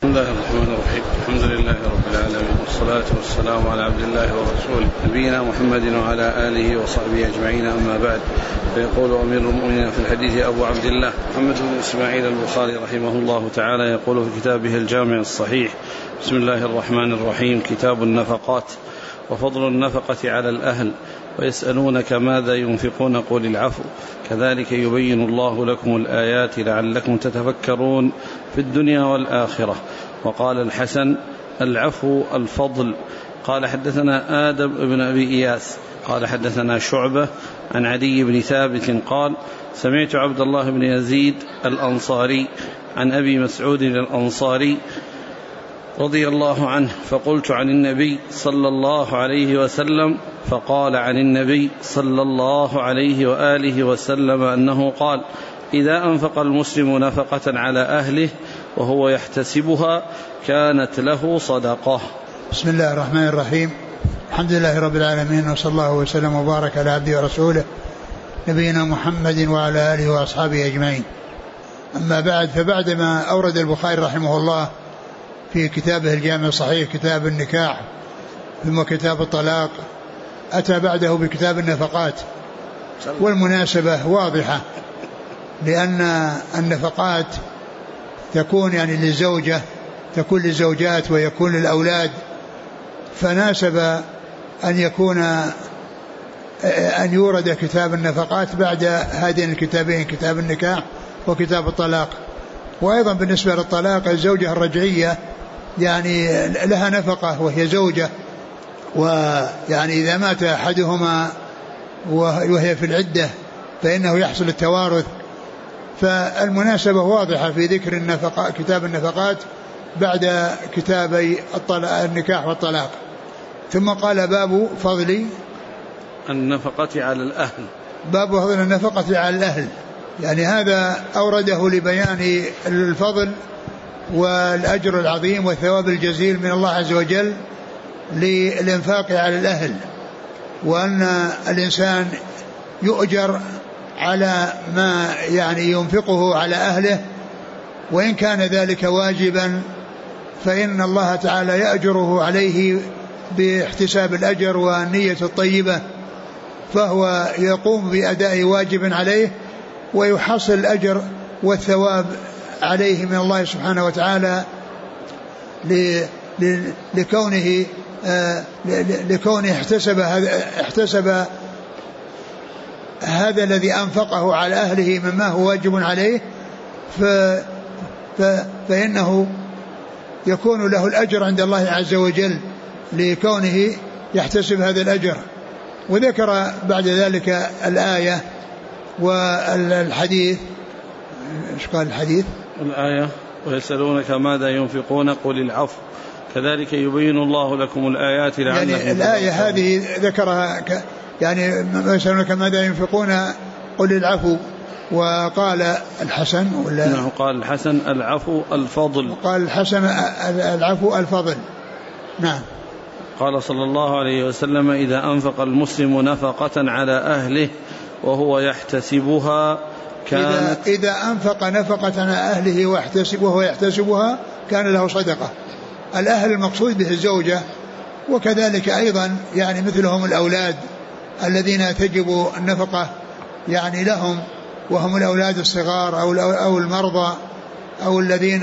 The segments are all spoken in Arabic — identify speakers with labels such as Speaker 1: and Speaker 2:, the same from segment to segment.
Speaker 1: بسم الله الرحمن الرحيم. الحمد لله رب العالمين، والصلاة والسلام على عبد الله ورسوله نبينا محمد وعلى آله وصحبه أجمعين، أما بعد. فيقول أمير المؤمنين في الحديث أبو عبد الله محمد بن إسماعيل البخاري رحمه الله تعالى، يقول في كتابه الجامع الصحيح: بسم الله الرحمن الرحيم. كتاب النفقات. وفضل النفقة على الأهل. ويسألونك ماذا ينفقون قل العفو، كذلك يبين الله لكم الآيات لعلكم تتفكرون في الدنيا والآخرة. وقال الحسن: العفو الفضل. قال حدثنا آدم بن أبي إياس قال حدثنا شعبة عن عدي بن ثابت قال: سمعت عبد الله بن يزيد الأنصاري عن أبي مسعود الأنصاري رضي الله عنه فقلت عن النبي صلى الله عليه وسلم، فقال عن النبي صلى الله عليه وآله وسلم أنه قال: إذا أنفق المسلم نفقة على أهله وهو يحتسبها كانت له صدقة.
Speaker 2: بسم الله الرحمن الرحيم. الحمد لله رب العالمين، وصلى الله وسلم وبارك على عبده ورسوله نبينا محمد وعلى آله وأصحابه أجمعين. أما بعد، فبعدما أورد البخاري رحمه الله في كتابه الجامع الصحيح كتاب النكاح ثم كتاب الطلاق، أتى بعده بكتاب النفقات. والمناسبة واضحة، لأن النفقات تكون يعني للزوجة، تكون للزوجات ويكون للأولاد، فناسب أن يورد كتاب النفقات بعد هذين الكتابين، كتاب النكاح وكتاب الطلاق. وأيضا بالنسبة للطلاق، الزوجة الرجعية يعني لها نفقة وهي زوجة، ويعني إذا مات أحدهما وهي في العدة فإنه يحصل التوارث. فالمناسبة واضحة في ذكر النفقات، كتاب النفقات بعد كتابي النكاح والطلاق. ثم قال: باب فضل
Speaker 1: النفقة على الأهل.
Speaker 2: باب فضل النفقة على الأهل، يعني هذا أورده لبيان الفضل والأجر العظيم والثواب الجزيل من الله عز وجل للإنفاق على الأهل، وأن الإنسان يؤجر على ما يعني ينفقه على أهله، وإن كان ذلك واجبا فإن الله تعالى يأجره عليه باحتساب الأجر والنية الطيبة، فهو يقوم بأداء واجب عليه ويحصل الأجر والثواب عليه من الله سبحانه وتعالى لكونه احتسب هذا الذي أنفقه على أهله مما هو واجب عليه، فإنه يكون له الأجر عند الله عز وجل لكونه يحتسب هذا الأجر. وذكر بعد ذلك الآية والحديث. ايش قال الحديث؟
Speaker 1: الآية: ويسألونك ماذا ينفقون قل العفو، كذلك يبين الله لكم الآيات لعلكم
Speaker 2: يعني الآية هذه ذكرها يعني ويسألونك ماذا ينفقون قل العفو. وقال الحسن
Speaker 1: إنه قال الحسن: العفو الفضل.
Speaker 2: قال الحسن: العفو الفضل. نعم.
Speaker 1: قال صلى الله عليه وسلم: إذا أنفق المسلم نفقة على أهله وهو يحتسبها كانت
Speaker 2: إذا أنفق نفقة على أهله وهو يحتسبها كان له صدقة. الأهل المقصود به الزوجة، وكذلك أيضا يعني مثلهم الأولاد الذين تجب النفقة يعني لهم، وهم الأولاد الصغار أو المرضى أو الذين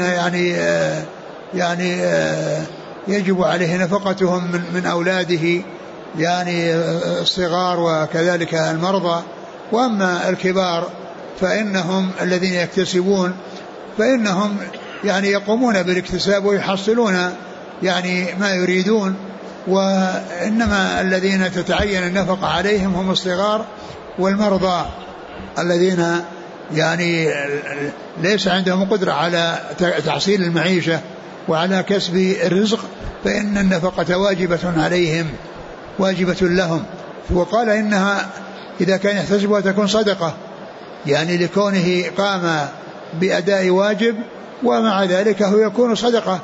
Speaker 2: يعني يجب عليه نفقتهم من أولاده يعني الصغار وكذلك المرضى. وأما الكبار فإنهم الذين يكتسبون فإنهم يعني يقومون بالاكتساب ويحصلون يعني ما يريدون، وإنما الذين تتعين النفقة عليهم هم الصغار والمرضى الذين يعني ليس عندهم قدرة على تحصيل المعيشة وعلى كسب الرزق، فإن النفقة واجبة عليهم، واجبة لهم. وقال إنها إذا كان يحتسبها تكون صدقة، يعني لكونه قام بأداء واجب، ومع ذلك هو يكون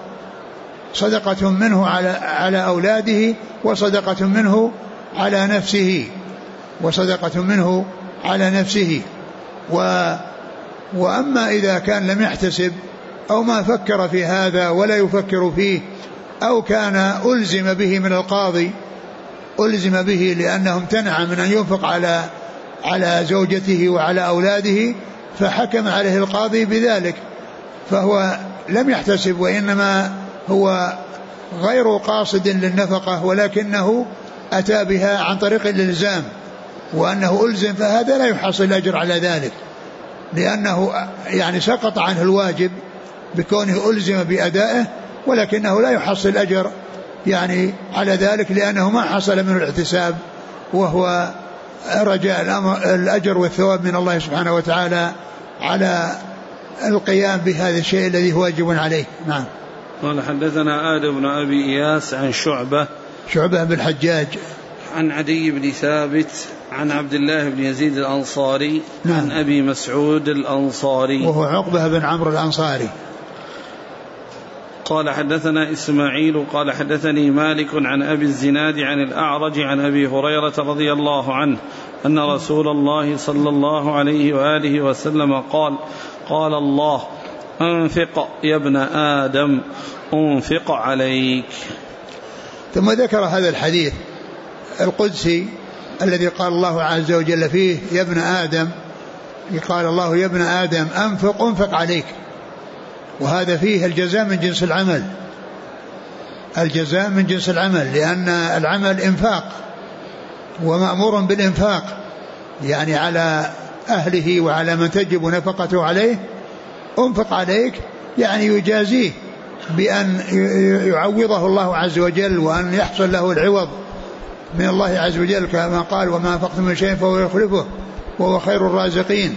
Speaker 2: صدقة منه على أولاده، وصدقة منه على نفسه، وصدقة منه على نفسه. وأما إذا كان لم يحتسب أو ما فكر في هذا ولا يفكر فيه، أو كان ألزم به من القاضي، ألزم به لأنه امتنع من أن ينفق على زوجته وعلى أولاده، فحكم عليه القاضي بذلك، فهو لم يحتسب، وإنما هو غير قاصد للنفقة، ولكنه أتى بها عن طريق الإلزام، وأنه ألزم، فهذا لا يحصل الأجر على ذلك، لأنه يعني سقط عنه الواجب بكونه ألزم بأدائه، ولكنه لا يحصل الأجر يعني على ذلك، لأنه ما حصل منه الاحتساب، وهو رجاء الأجر والثواب من الله سبحانه وتعالى على القيام بهذا الشيء الذي هو واجب عليه. نعم.
Speaker 1: قال حدثنا آدم بن أبي إياس عن شعبة
Speaker 2: بن الحجاج
Speaker 1: عن عدي بن ثابت عن عبد الله بن يزيد الأنصاري. نعم. عن أبي مسعود الأنصاري
Speaker 2: وهو عقبة بن عمرو الأنصاري.
Speaker 1: قال حدثنا إسماعيل قال حدثني مالك عن أبي الزناد عن الأعرج عن أبي هريرة رضي الله عنه أن رسول الله صلى الله عليه وآله وسلم قال: قال الله: أنفق يا ابن آدم أنفق عليك.
Speaker 2: ثم ذكر هذا الحديث القدسي الذي قال الله عز وجل فيه: يا ابن آدم، قال الله: يا ابن آدم أنفق عليك. وهذا فيه الجزاء من جنس العمل، الجزاء من جنس العمل، لأن العمل إنفاق ومأمور بالإنفاق، يعني على أهله وعلى من تجب نفقته عليه. أنفق عليك يعني يجازيه بأن يعوضه الله عز وجل، وأن يحصل له العوض من الله عز وجل، كما قال: وما أنفقتم من شيء فهو يخلفه وهو خير الرازقين.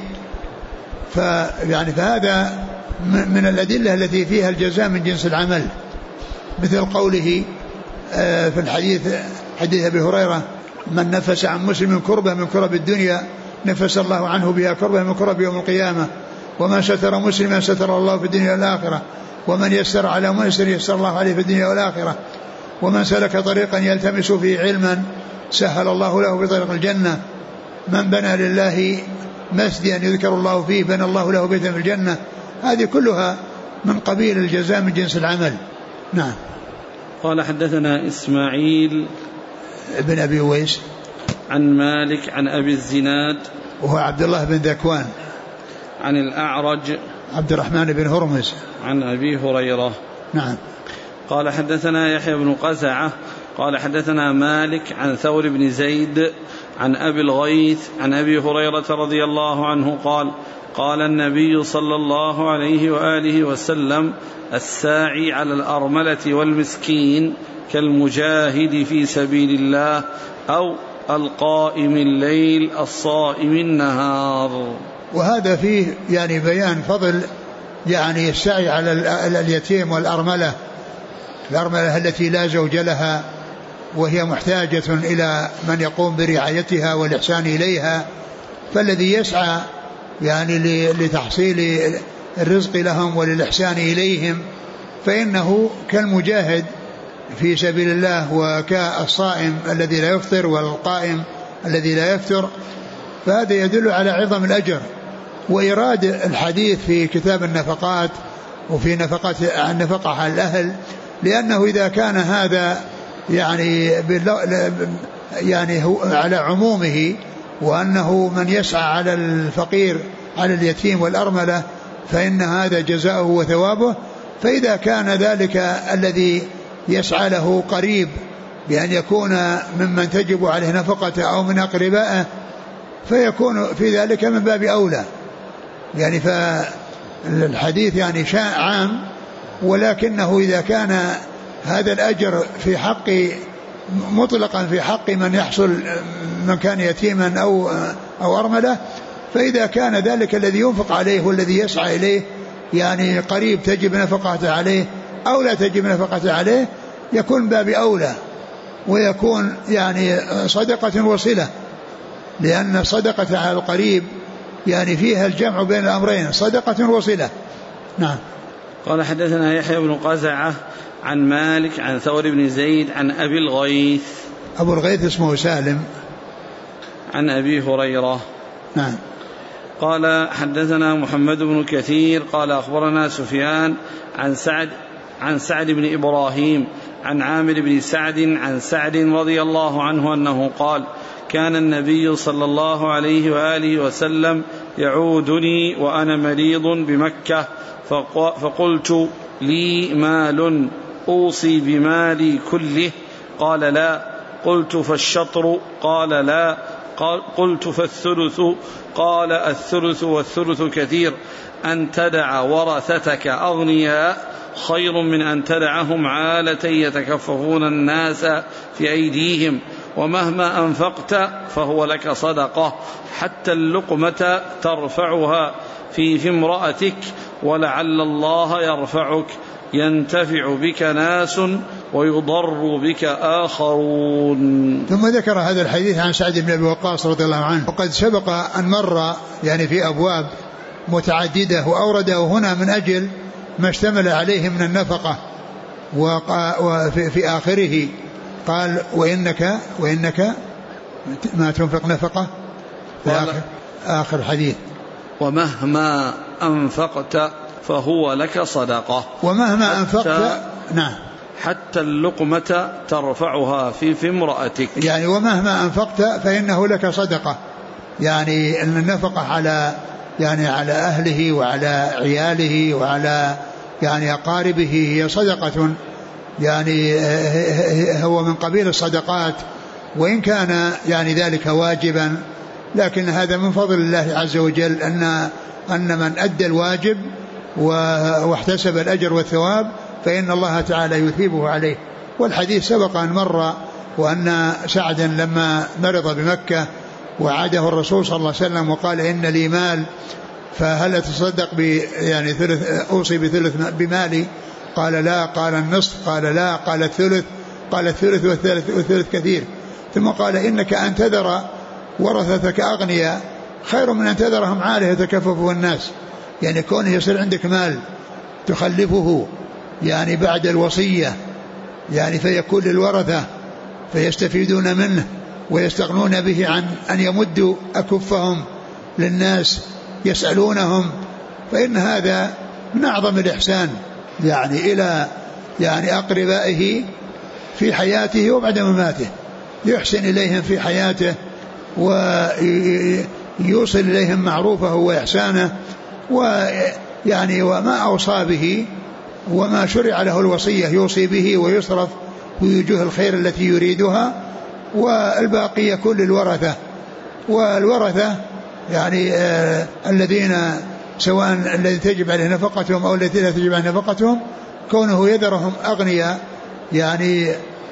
Speaker 2: فهذا من الأدلة التي فيها الجزاء من جنس العمل، مثل قوله في الحديث، حديث أبي هريرة: من نفس عن مسلم كربة من كرب الدنيا نفس الله عنه بها كربة من كرب يوم القيامة، ومن ستر مسلما ستر الله في الدنيا والآخرة، ومن يسر على ميسر يسر الله عليه في الدنيا والآخرة، ومن سلك طريقا يلتمس فيه علما سهل الله له بطريق الجنة، من بنى لله مسجدا يذكر الله فيه بنى الله له بيتا في الجنة. هذه كلها من قبيل الجزاء من جنس العمل. نعم.
Speaker 1: قال حدثنا إسماعيل
Speaker 2: بن أبي ويس
Speaker 1: عن مالك عن أبي الزناد
Speaker 2: وهو عبد الله بن ذكوان
Speaker 1: عن الأعرج
Speaker 2: عبد الرحمن بن هرمز
Speaker 1: عن أبي هريرة.
Speaker 2: نعم.
Speaker 1: قال حدثنا يحيى بن قزعة قال حدثنا مالك عن ثور بن زيد عن أبي الغيث عن أبي هريرة رضي الله عنه قال: قال النبي صلى الله عليه وآله وسلم: الساعي على الأرملة والمسكين كالمجاهد في سبيل الله أو القائم الليل الصائم النهار.
Speaker 2: وهذا فيه يعني بيان فضل يعني السعي على اليتيم والأرملة، الأرملة التي لا زوج لها وهي محتاجة إلى من يقوم برعايتها والإحسان إليها، فالذي يسعى يعني لتحصيل الرزق لهم وللإحسان إليهم فإنه كالمجاهد في سبيل الله وكالصائم الذي لا يفطر والقائم الذي لا يفطر. فهذا يدل على عظم الأجر. وإراد الحديث في كتاب النفقات وفي النفقة على الأهل، لأنه إذا كان هذا يعني هو على عمومه، وأنه من يسعى على الفقير على اليتيم والأرملة فإن هذا جزاؤه وثوابه. فإذا كان ذلك الذي يسعى له قريب بأن يكون ممن تجب عليه نفقته أو من أقربائه فيكون في ذلك من باب أولى. يعني فالحديث يعني عام، ولكنه إذا كان هذا الأجر في حق مطلقا في حق من يحصل من كان يتيما أو أرملة، فإذا كان ذلك الذي ينفق عليه والذي يسعى إليه يعني قريب تجب نفقته عليه أو لا تجب نفقته عليه يكون باب أولى، ويكون يعني صدقة وصلة، لأن الصدقة على القريب يعني فيها الجمع بين الأمرين، صدقة وصلة. نعم.
Speaker 1: قال حدثنا يحيى بن قزعة عن مالك عن ثور بن زيد عن أبي الغيث.
Speaker 2: أبو الغيث اسمه سالم.
Speaker 1: عن أبي هريرة.
Speaker 2: نعم.
Speaker 1: قال حدثنا محمد بن كثير قال أخبرنا سفيان عن سعد بن إبراهيم عن عامر بن سعد عن سعد رضي الله عنه أنه قال كان النبي صلى الله عليه وآله وسلم يعودني وأنا مريض بمكة فقلت لي مال أوصي بمالي كله؟ قال لا. قلت فالشطر؟ قال لا. قلت فالثلث؟ قال الثلث والثلث كثير. أن تدع ورثتك أغنياء خير من أن تدعهم عالة يتكففون الناس في أيديهم، ومهما أنفقت فهو لك صدقة، حتى اللقمة ترفعها في امرأتك، ولعل الله يرفعك، ينتفع بك ناس ويضر بك آخرون.
Speaker 2: ثم ذكر هذا الحديث عن سعد بن أبي وقاص رضي الله عنه، وقد سبق أن مر يعني في أبواب متعددة، وأورده هنا من أجل ما اشتمل عليه من النفقة. وفي آخره قال وإنك ما تنفق نفقة في آخر حديث،
Speaker 1: ومهما أنفقت فهو لك صدقة،
Speaker 2: ومهما أنفقت نعم
Speaker 1: حتى اللقمة ترفعها في امرأتك،
Speaker 2: يعني ومهما أنفقت فإنه لك صدقة، يعني أن النفقة على أهله وعلى عياله وعلى يعني أقاربه هي صدقة، يعني هو من قبيل الصدقات، وإن كان يعني ذلك واجبا، لكن هذا من فضل الله عز وجل أن من أدى الواجب واحتسب الأجر والثواب فإن الله تعالى يثيبه عليه. والحديث سبق أن مر، وأن سعدا لما مرض بمكة وعاده الرسول صلى الله عليه وسلم وقال إن لي مال فهل أتصدق يعني أوصي بثلث بمالي؟ قال لا. قال النصف؟ قال لا. قال الثلث؟ قال الثلث والثلث كثير. ثم قال إنك أن تذر ورثتك أغنياء خير من أن تذرهم عالة يتكففه الناس، يعني كونه يصير عندك مال تخلفه يعني بعد الوصية، يعني فيكون للورثة فيستفيدون منه ويستغنون به عن أن يمدوا أكفهم للناس يسألونهم، فإن هذا من أعظم الإحسان يعني إلى يعني أقربائه في حياته وبعد مماته، يحسن إليهم في حياته ويوصل إليهم معروفه وإحسانه، ويعني وما أوصى به وما شرع له الوصية يوصي به ويصرف ويوجه الخير التي يريدها، والباقي يكون للورثة. والورثة يعني الذين سواء الذي تجب عليه نفقتهم أو الذين لا تجب عليه نفقتهم، كونه يذرهم أغنياء يعني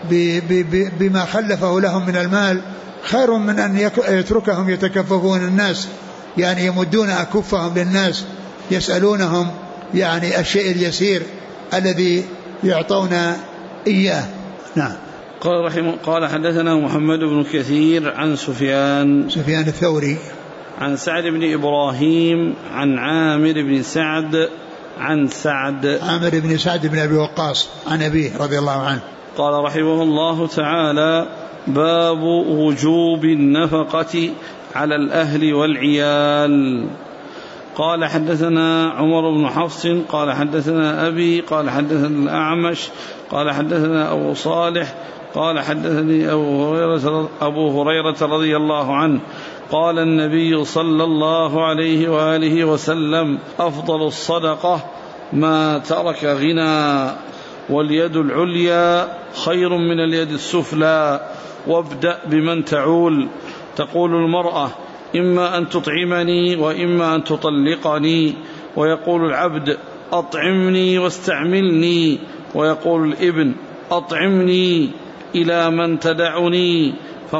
Speaker 2: بما خلفه لهم من المال خير من أن يتركهم يتكففون الناس، يعني يمدون أكفهم للناس يسألونهم يعني الشيء اليسير الذي يعطون إياه. نعم.
Speaker 1: قال حدثنا محمد بن كثير عن سفيان
Speaker 2: الثوري
Speaker 1: عن سعد بن إبراهيم عن عامر بن سعد عن عامر
Speaker 2: بن سعد بن أبي وقاص عن أبيه رضي الله عنه
Speaker 1: قال رحمه الله تعالى: باب وجوب النفقة على الأهل والعيال. قال حدثنا عمر بن حفص قال حدثنا أبي قال حدثنا الأعمش قال حدثنا أبو صالح قال حدثني أبو هريرة رضي الله عنه قال النبي صلى الله عليه وآله وسلم: أفضل الصدقة ما ترك غنى، واليد العليا خير من اليد السفلى، وابدأ بمن تعول. تقول المرأة: إما أن تطعمني وإما أن تطلقني، ويقول العبد: أطعمني واستعملني، ويقول الابن: أطعمني، إلى من تدعني؟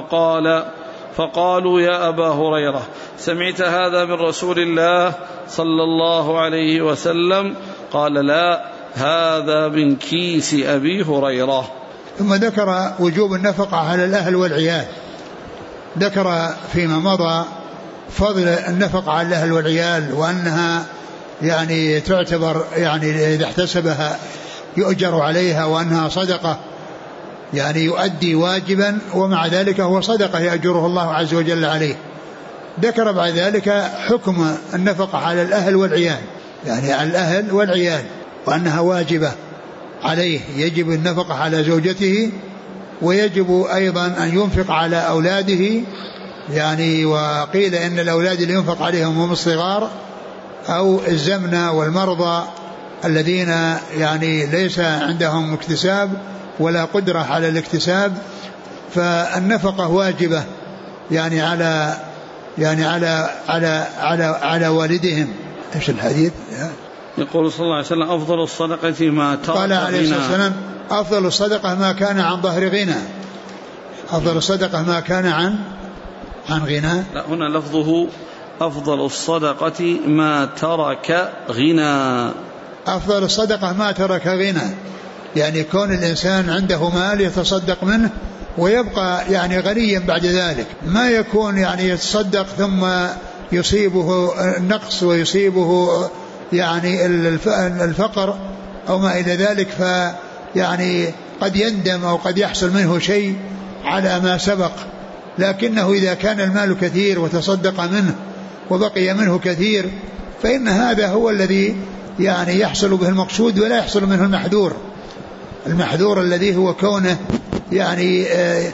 Speaker 1: فقالوا: يا أبا هريرة، سمعت هذا من رسول الله صلى الله عليه وسلم؟ قال: لا، هذا من كيس أبي هريرة.
Speaker 2: ثم ذكر وجوب النفقة على الأهل والعيال. ذكر فيما مضى فضل النفقة على الأهل والعيال، وأنها يعني تعتبر يعني إذا احتسبها يؤجر عليها، وأنها صدقة يعني يؤدي واجبا، ومع ذلك هو صدقة يأجره الله عز وجل عليه. ذكر بعد ذلك حكم النفقة على الأهل والعيال، يعني على الأهل والعيال، وأنها واجبة عليه، يجب النفقة على زوجته، ويجب أيضا أن ينفق على أولاده، يعني وقيل إن الأولاد اللي ينفق عليهم هم الصغار أو الزمنة والمرضى الذين يعني ليس عندهم اكتساب ولا قدرة على الاكتساب، فالنفقة واجبة يعني على والدهم. ايش الحديث؟
Speaker 1: يقول صلى الله عليه وسلم أفضل الصدقة ما ترك غنى.
Speaker 2: قال عليه الصلاة والسلام أفضل الصدقة ما كان عن ظهر غنى. أفضل الصدقة ما كان عن غنى.
Speaker 1: لا، هنا لفظه أفضل الصدقة ما ترك غنى.
Speaker 2: أفضل الصدقة ما ترك غنى، يعني كون الإنسان عنده مال يتصدق منه ويبقى يعني غنيا بعد ذلك، ما يكون يعني يتصدق ثم يصيبه النقص ويصيبه يعني الفقر أو ما إلى ذلك، فيعني قد يندم أو قد يحصل منه شيء على ما سبق. لكنه إذا كان المال كثير وتصدق منه وبقي منه كثير، فإن هذا هو الذي يعني يحصل به المقصود ولا يحصل منه المحذور الذي هو كونه يعني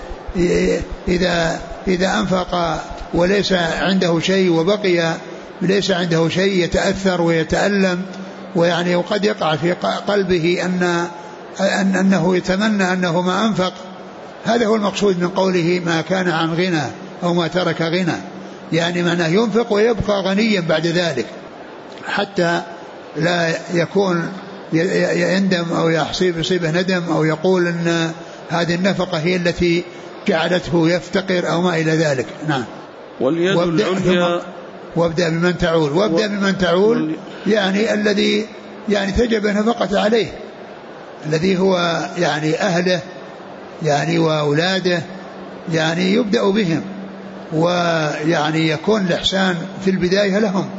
Speaker 2: إذا أنفق وليس عنده شيء وبقي ليس عنده شيء يتأثر ويتألم، ويعني وقد يقع في قلبه أنه يتمنى أنه ما أنفق. هذا هو المقصود من قوله ما كان عن غنى أو ما ترك غنى، يعني معناه ينفق ويبقى غنيا بعد ذلك، حتى لا يكون يندم أو يصيبه ندم أو يقول أن هذه النفقة هي التي جعلته يفتقر أو ما إلى ذلك. نعم.
Speaker 1: واليد العليا
Speaker 2: وابدأ بمن تعول. وابدأ بمن تعول يعني الذي يعني تجب نفقة عليه، الذي هو يعني أهله يعني وأولاده، يعني يبدأ بهم، ويعني يكون الإحسان في البداية لهم،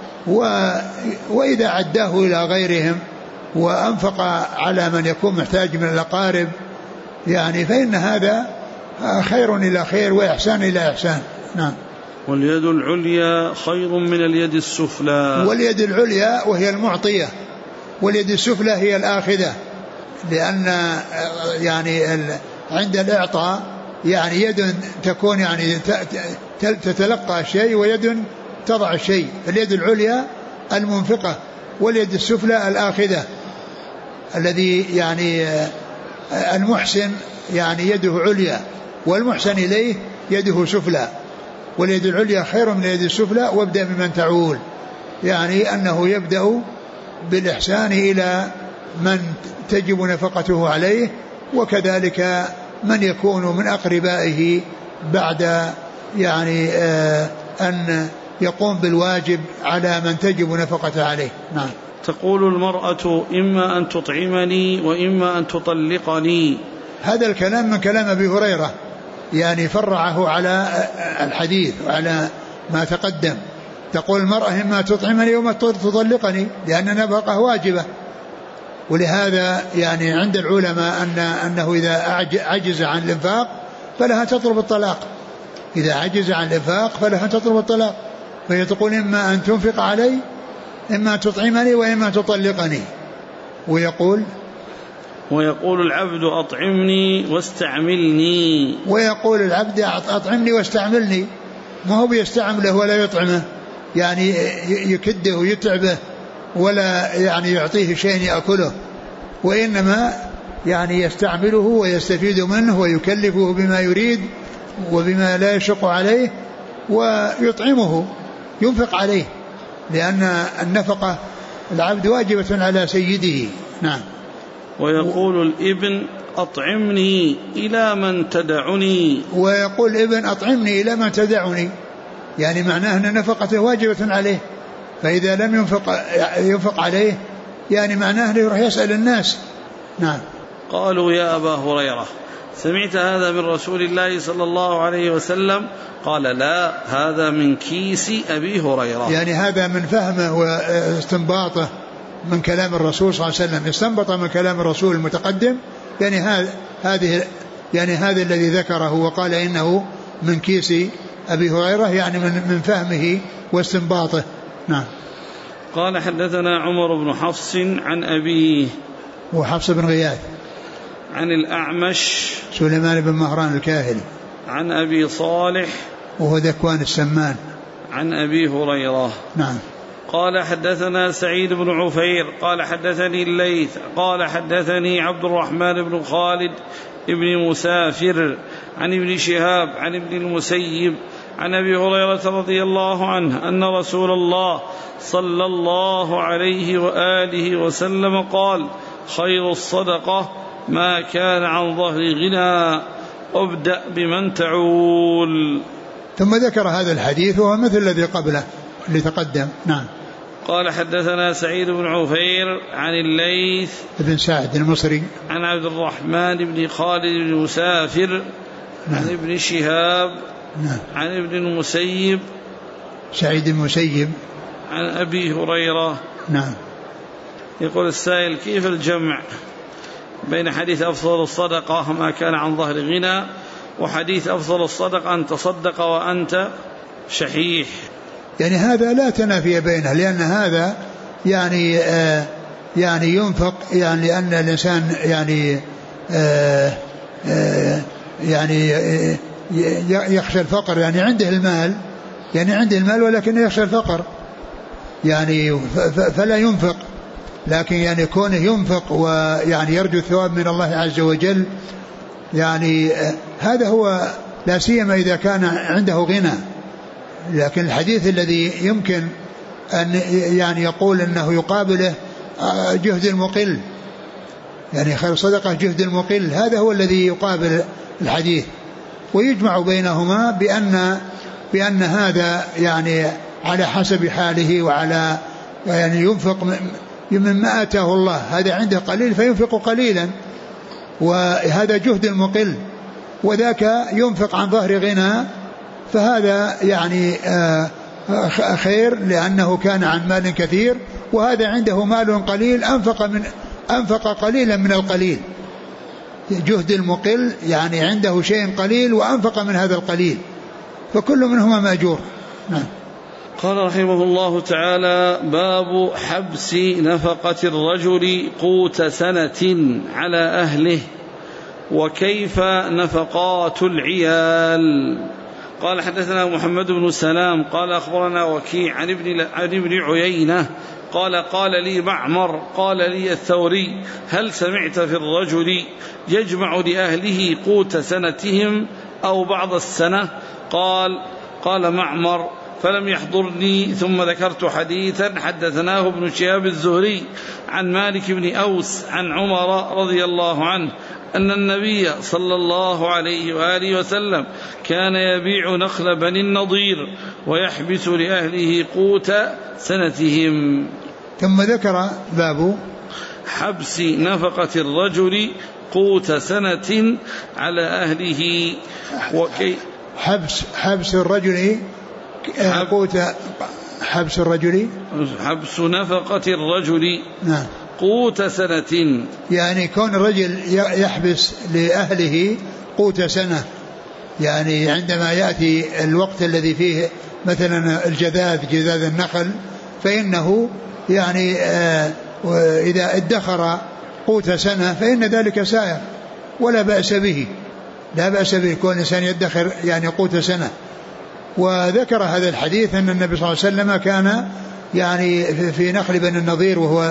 Speaker 2: وإذا عداه إلى غيرهم وأنفق على من يكون محتاج من الأقارب يعني فإن هذا خير إلى خير وإحسان إلى إحسان. نعم.
Speaker 1: واليد العليا خير من اليد السفلى.
Speaker 2: واليد العليا وهي المعطية، واليد السفلى هي الآخذة، لأن يعني عند الإعطاء يعني يد تكون يعني تتلقى الشيء ويد تضع الشيء. اليد العليا المنفقة، واليد السفلى الآخذة، الذي يعني المحسن يعني يده عليا والمحسن إليه يده سفلى. واليد العليا خير من اليد السفلى. وابدأ بمن تعول، يعني أنه يبدأ بالإحسان إلى من تجب نفقته عليه، وكذلك من يكون من أقربائه بعد يعني أن يقوم بالواجب على من تجب نفقته عليه. نعم.
Speaker 1: تقول المرأة إما أن تطعمني وإما أن تطلقني.
Speaker 2: هذا الكلام من كلام أبي هريرة، يعني فرعه على الحديث وعلى ما تقدم. تقول المرأة إما تطعمني وما تطلقني، لأن نفقة واجبة. ولهذا يعني عند العلماء أنه إذا عجز عن الإنفاق فلها تطلب الطلاق. إذا عجز عن الإنفاق فلها تطلب الطلاق، فهي تقول إما أن تنفق علي إما تطعمني وإما تطلقني. ويقول
Speaker 1: العبد أطعمني واستعملني.
Speaker 2: ويقول العبد أطعمني واستعملني، ما هو بيستعمله ولا يطعمه، يعني يكده ويتعبه ولا يعني يعطيه شيء يأكله، وإنما يعني يستعمله ويستفيد منه ويكلفه بما يريد وبما لا يشق عليه ويطعمه ينفق عليه، لأن النفقة العبد واجبة على سيده. نعم.
Speaker 1: ويقول الابن أطعمني إلى من تدعني.
Speaker 2: ويقول الابن أطعمني إلى من تدعني، يعني معناه أن نفقته واجبة عليه، فإذا لم ينفق عليه يعني معناه أنه يروح يسأل الناس. نعم.
Speaker 1: قالوا يا أبا هريرة سمعت هذا من رسول الله صلى الله عليه وسلم؟ قال لا، هذا من كيس أبي هريرة.
Speaker 2: يعني هذا من فهمه واستنباطه من كلام الرسول صلى الله عليه وسلم، استنبط من كلام الرسول المتقدم، يعني هذا الذي ذكره وقال إنه من كيس أبي هريرة يعني من فهمه واستنباطه. نعم.
Speaker 1: قال حدثنا عمر بن حفص عن أبيه
Speaker 2: وحفص بن غياث
Speaker 1: عن الأعمش
Speaker 2: سليمان بن مهران الكاهلي
Speaker 1: عن أبي صالح
Speaker 2: وهو ذكوان السمان
Speaker 1: عن أبي هريرة.
Speaker 2: نعم.
Speaker 1: قال حدثنا سعيد بن عفير قال حدثني الليث قال حدثني عبد الرحمن بن خالد ابن مسافر عن ابن شهاب عن ابن المسيب عن أبي هريرة رضي الله عنه أن رسول الله صلى الله عليه وآله وسلم قال خير الصدقة ما كان عن ظهر غنى ابدأ بمن تعول.
Speaker 2: ثم ذكر هذا الحديث وهو مثل الذي قبله اللي تقدم. نعم.
Speaker 1: قال حدثنا سعيد بن عفير عن الليث
Speaker 2: بن سعد المصري
Speaker 1: عن عبد الرحمن بن خالد بن مسافر عن ابن شهاب عن ابن المسيب
Speaker 2: سعيد المسيب
Speaker 1: عن أبي هريرة.
Speaker 2: نعم.
Speaker 1: يقول السائل كيف الجمع بين حديث أفضل الصدقة ما كان عن ظهر غنى وحديث أفضل الصدقة أن تصدق وأنت شحيح؟
Speaker 2: يعني هذا لا تنافي بينه لأن هذا يعني ينفق يعني لأن الإنسان يعني يخشى الفقر يعني عنده المال ولكن يخشى الفقر يعني فلا ينفق لكن يعني كونه ينفق ويعني يرجو الثواب من الله عز وجل يعني هذا هو لا سيما إذا كان عنده غنى. لكن الحديث الذي يمكن أن يعني يقول أنه يقابله جهد المقل يعني خير صدقة جهد المقل هذا هو الذي يقابل الحديث ويجمع بينهما بأن هذا يعني على حسب حاله وعلى يعني ينفق مما آتاه الله هذا عنده قليل فينفق قليلا وهذا جهد المقل وذاك ينفق عن ظهر غنى فهذا يعني خير لأنه كان عن مال كثير وهذا عنده مال قليل أنفق قليلا من القليل جهد المقل يعني عنده شيء قليل وأنفق من هذا القليل فكل منهما مأجور. نعم.
Speaker 1: قال رحمه الله تعالى باب حبس نفقة الرجل قوت سنة على أهله وكيف نفقات العيال. قال حدثنا محمد بن سلام قال أخبرنا وكيع عن ابن عيينة قال لي معمر قال لي الثوري هل سمعت في الرجل يجمع لأهله قوت سنتهم أو بعض السنة؟ قال معمر فلم يحضرني ثم ذكرت حديثا حدثناه ابن شهاب الزهري عن مالك بن أوس عن عمر رضي الله عنه أن النبي صلى الله عليه وآله وسلم كان يبيع نخل بني النضير ويحبس لأهله قوت سنتهم.
Speaker 2: ثم ذكر باب
Speaker 1: حبس نفقة الرجل قوت سنة على أهله
Speaker 2: حبس الرجل قوت حبس
Speaker 1: نفقة الرجل
Speaker 2: نعم
Speaker 1: قوت سنة
Speaker 2: يعني كون الرجل يحبس لأهله قوت سنة يعني عندما يأتي الوقت الذي فيه مثلا جذاذ النخل فإنه يعني إذا ادخر قوت سنة فإن ذلك سائر ولا بأس به كون الإنسان يدخر يعني قوت سنة. وذكر هذا الحديث أن النبي صلى الله عليه وسلم كان يعني في نخل بني النضير وهو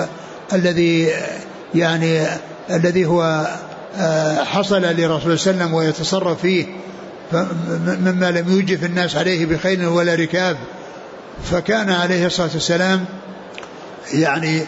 Speaker 2: الذي هو حصل لرسول الله صلى الله عليه وسلم ويتصرف فيه مما لم يوجف الناس عليه بخيل ولا ركاب فكان عليه الصلاة والسلام يعني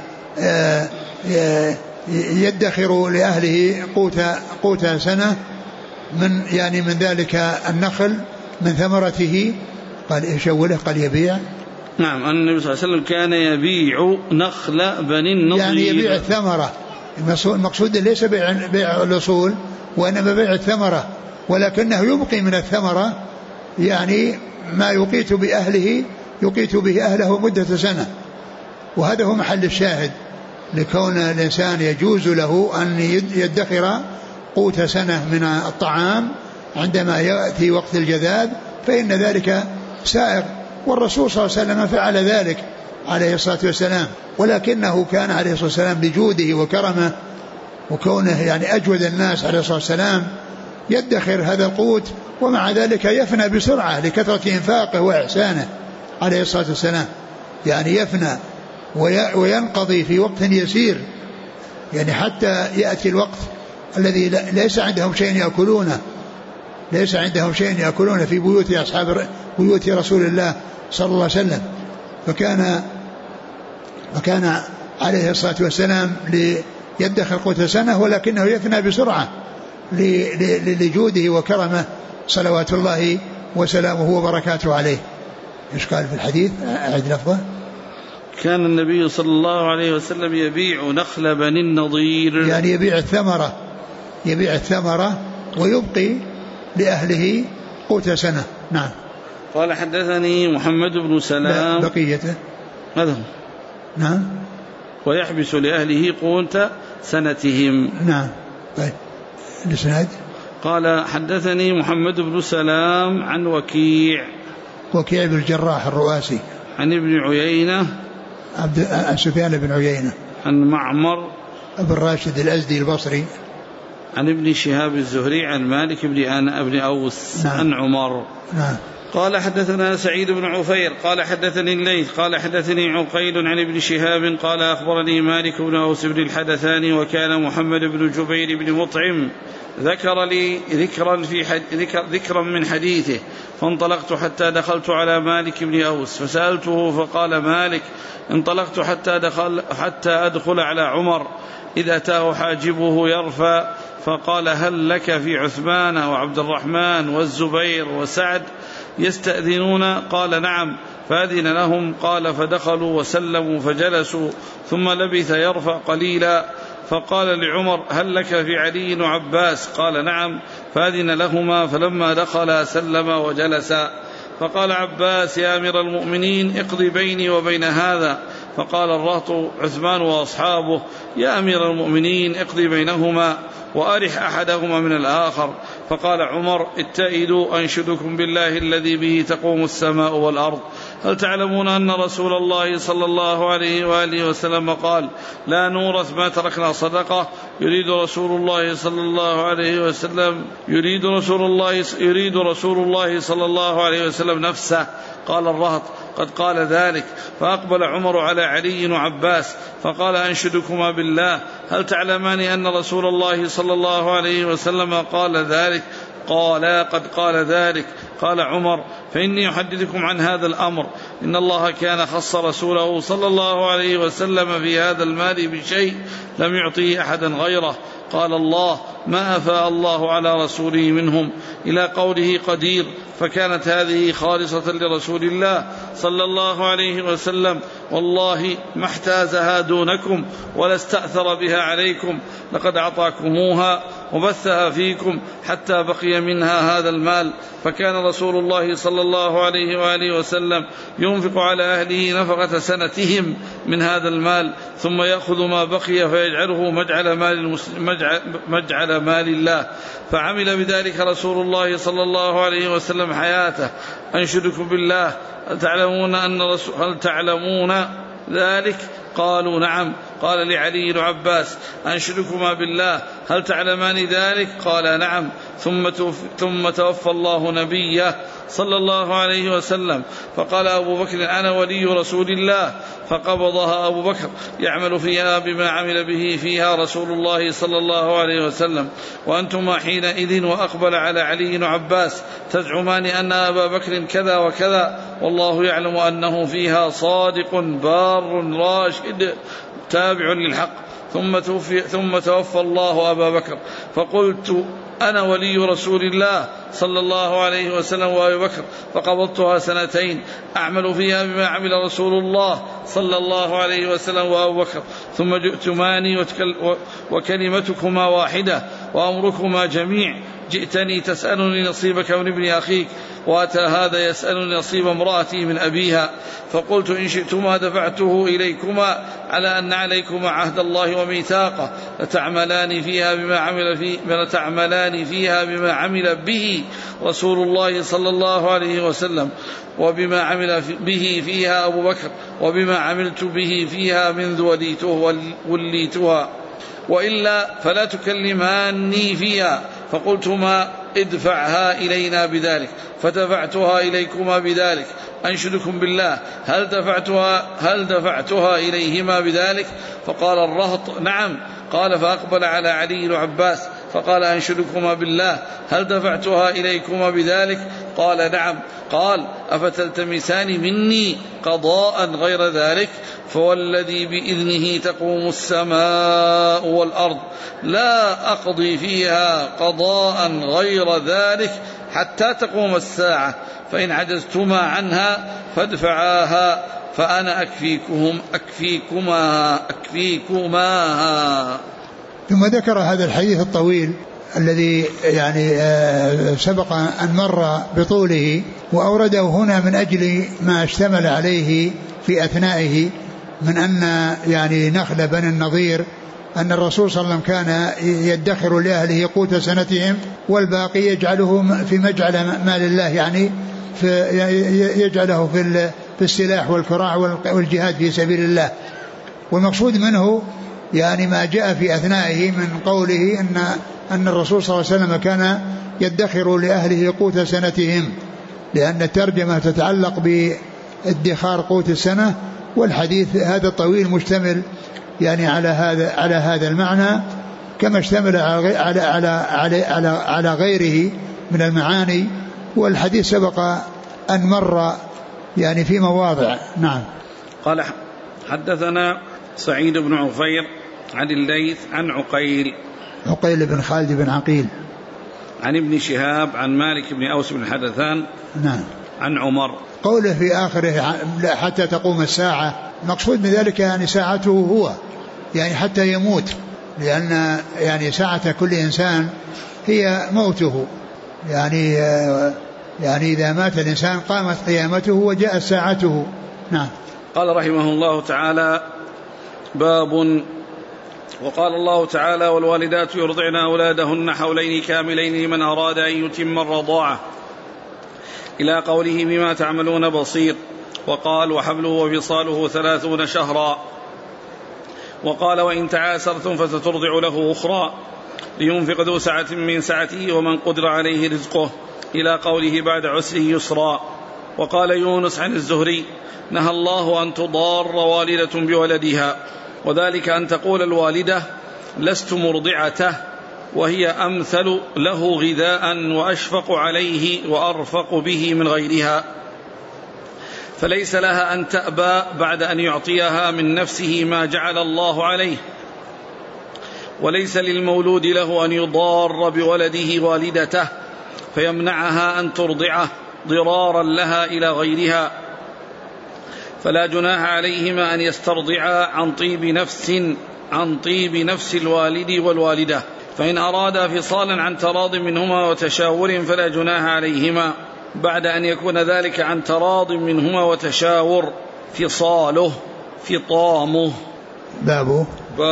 Speaker 2: يدخر لأهله قوت سنة من ذلك النخل من ثمرته. قال إيش أوله؟ قال يبيع.
Speaker 1: نعم النبي صلى الله عليه وسلم كان يبيع نخل بني النضير
Speaker 2: يعني يبيع الثمرة. المقصود ليس بيع الأصول وإنما بيع الثمرة ولكنه يبقي من الثمرة يعني ما يقيت به أهله مدة سنة. وهذا هو محل الشاهد لكون الإنسان يجوز له أن يدخر قوت سنة من الطعام عندما يأتي وقت الجذاذ فإن ذلك سائغ. والرسول صلى الله عليه وسلم فعل ذلك عليه الصلاة والسلام، ولكنه كان عليه الصلاة والسلام بجوده وكرمه وكونه يعني أجود الناس عليه الصلاة والسلام يدخر هذا القوت، ومع ذلك يفنى بسرعة لكثرة إنفاقه وإحسانه عليه الصلاة والسلام، يعني يفنى وينقضي في وقت يسير، يعني حتى يأتي الوقت الذي ليس عندهم شيء يأكلونه، ليس عندهم شيء يأكلونه في بيوت أصحاب بيوت رسول الله صلى الله عليه وسلم. فكان عليه الصلاة والسلام ليدخر قوت سنة، ولكنه يفنى بسرعة لجوده وكرمه صلوات الله وسلامه وبركاته عليه. إيش قال في الحديث؟ أعد لفظه.
Speaker 1: كان النبي صلى الله عليه وسلم يبيع نخل بني النضير، يعني
Speaker 2: يبيع الثمرة ويبقي لأهله قوت سنة. نعم.
Speaker 1: قال حدثني محمد بن سلام
Speaker 2: بقيته
Speaker 1: هذا.
Speaker 2: نعم.
Speaker 1: ويحبس لأهله قوت سنتهم.
Speaker 2: نعم. طيب الإسناد.
Speaker 1: قال حدثني محمد بن سلام عن وكيع
Speaker 2: بن الجراح الرؤاسي، عن
Speaker 1: ابن عيينة
Speaker 2: سفيان بن عيينة،
Speaker 1: عن معمر
Speaker 2: بن راشد الأزدي البصري،
Speaker 1: عن ابن شهاب الزهري عن مالك بن أوس.
Speaker 2: نعم.
Speaker 1: عن عمر.
Speaker 2: نعم.
Speaker 1: قال حدثنا سعيد بن عفير قال حدثني الليث قال حدثني عقيل عن ابن شهاب قال أخبرني مالك بن أوس بن الحدثاني وكان محمد بن جبير بن مطعم ذكر لي ذكرا من حديثه، فانطلقت حتى دخلت على مالك بن أوس فسألته فقال مالك انطلقت حتى أدخل على عمر إذا أتاه حاجبه يرفع، فقال هل لك في عثمان وعبد الرحمن والزبير وسعد يستأذنون؟ قال نعم، فأذن لهم. قال فدخلوا وسلموا فجلسوا، ثم لبث يرفع قليلا، فقال لعمر هل لك في علي وعباس؟ قال نعم، فأذن لهما. فلما دخل سلم وجلس، فقال عباس يا أمير المؤمنين اقضي بيني وبين هذا. فقال الرهط عثمان وأصحابه يا أمير المؤمنين اقضي بينهما وأرح أحدهما من الآخر. فقال عمر اتئدوا أنشدكم بالله الذي به تقوم السماء والأرض، هل تعلمون أن رسول الله صلى الله عليه وآله وسلم قال لا نورث ما تركنا صدقة؟ يريد رسول الله صلى الله عليه وسلم صلى الله عليه وسلم نفسه. قال الرهط قد قال ذلك. فأقبل عمر على علي وعباس فقال أنشدكما بالله هل تعلمان أن رسول الله صلى الله عليه وسلم قال ذلك؟ قال قد قال ذلك. قال عمر فإني أحدثكم عن هذا الأمر، إن الله كان خص رسوله صلى الله عليه وسلم في هذا المال بشيء لم يعطيه أحدا غيره. قال الله ما أفاء الله على رسوله منهم إلى قوله قدير، فكانت هذه خالصة لرسول الله صلى الله عليه وسلم، والله ما احتازها دونكم ولا استأثر بها عليكم، لقد أعطاكموها وبثها فيكم حتى بقي منها هذا المال. فكان رسول الله صلى الله عليه وآله وسلم ينفق على أهله نفقة سنتهم من هذا المال، ثم يأخذ ما بقي فيجعله مجعل مال الله. فعمل بذلك رسول الله صلى الله عليه وسلم حياته. أنشدكم بالله هل تعلمون ذلك؟ قالوا نعم. قال لعلي وعباس أنشدكما بالله هل تعلمان ذلك؟ قال نعم. ثم توفى الله نبيه صلى الله عليه وسلم، فقال أبو بكر أنا ولي رسول الله، فقبضها أبو بكر يعمل فيها بما عمل به فيها رسول الله صلى الله عليه وسلم، وأنتما حينئذ وأقبل على علي وعباس تزعمان أن أبا بكر كذا وكذا، والله يعلم أنه فيها صادق بار راشد تابع للحق. ثم توفى الله أبا بكر، فقلت أنا ولي رسول الله صلى الله عليه وسلم وأبي بكر، فقبضتها سنتين أعمل فيها بما عمل رسول الله صلى الله عليه وسلم وأبو بكر، ثم جئتماني وكلمتكما واحدة وأمركما جميع، جئتني تسألني نصيبك من ابن أخيك، وأتى هذا يسألني نصيب امرأتي من أبيها، فقلت إن شئتما دفعته إليكما على أن عليكما عهد الله وميثاقه لتعملان فيها بما عمل به رسول الله صلى الله عليه وسلم، وبما عمل به فيها أبو بكر، وبما عملت به فيها منذ وليتها، وإلا فلا تكلماني فيها. فقلتما ادفعها إلينا بذلك، فدفعتها إليكما بذلك. أنشدكم بالله هل دفعتها إليهما بذلك؟ فقال الرهط نعم. قال فأقبل على علي العباس فقال أنشدكما بالله هل دفعتها إليكما بذلك؟ قال نعم. قال أفتلتمسان مني قضاء غير ذلك؟ فوالذي بإذنه تقوم السماء والأرض لا أقضي فيها قضاء غير ذلك حتى تقوم الساعة، فإن عجزتما عنها فادفعاها فأنا أكفيكماها.
Speaker 2: ثم ذكر هذا الحديث الطويل الذي يعني سبق أن مر بطوله، وأورده هنا من أجل ما اشتمل عليه في أثنائه من أن يعني نخل بني النضير أن الرسول صلى الله عليه وسلم كان يدخر لأهله قوت سنتهم والباقي يجعله في مجعل مال الله، يعني يجعله في السلاح والكراع والجهاد في سبيل الله. والمقصود منه يعني ما جاء في أثنائه من قوله أن الرسول صلى الله عليه وسلم كان يدخر لأهله قوت سنتهم، لأن الترجمة تتعلق بادخار قوت السنة، والحديث هذا الطويل مشتمل يعني على هذا المعنى، كما اشتمل على غيره من المعاني، والحديث سبق أن مر يعني في مواضع. نعم.
Speaker 1: قال حدثنا سعيد بن عفير عن الليث عن عقيل
Speaker 2: بن خالد بن عقيل
Speaker 1: عن ابن شهاب عن مالك بن أوس بن حدثان
Speaker 2: نعم
Speaker 1: عن عمر.
Speaker 2: قوله في آخره حتى تقوم الساعة، مقصود من ذلك يعني ساعته هو، يعني حتى يموت، لأن يعني ساعة كل إنسان هي موته، يعني إذا مات الإنسان قامت قيامته وجاءت ساعته. نعم.
Speaker 1: قال رحمه الله تعالى باب وقال الله تعالى والوالدات يرضعن أولادهن حولين كاملين لمن أراد أن يتم الرضاعة إلى قوله بما تعملون بصير. وقال وحمله وفصاله 30 شهرا. وقال وإن تعاسرتم فسترضع له أخرى لينفق ذو سعة من سعته ومن قدر عليه رزقه إلى قوله بعد عسره يسرا. وقال يونس عن الزهري نهى الله أن تضار والدة بولدها، وذلك أن تقول الوالدة لست مرضعته، وهي أمثل له غذاء وأشفق عليه وأرفق به من غيرها، فليس لها أن تأبى بعد أن يعطيها من نفسه ما جعل الله عليه، وليس للمولود له أن يضار بولده والدته فيمنعها أن ترضعه ضرارا لها إلى غيرها، فلا جناح عليهما أن يسترضعا عن طيب نفس الوالد والوالدة، فإن أرادا فصالا عن تراض منهما وتشاور فلا جناح عليهما بعد أن يكون ذلك عن تراض منهما وتشاور فصاله فطامه.
Speaker 2: باب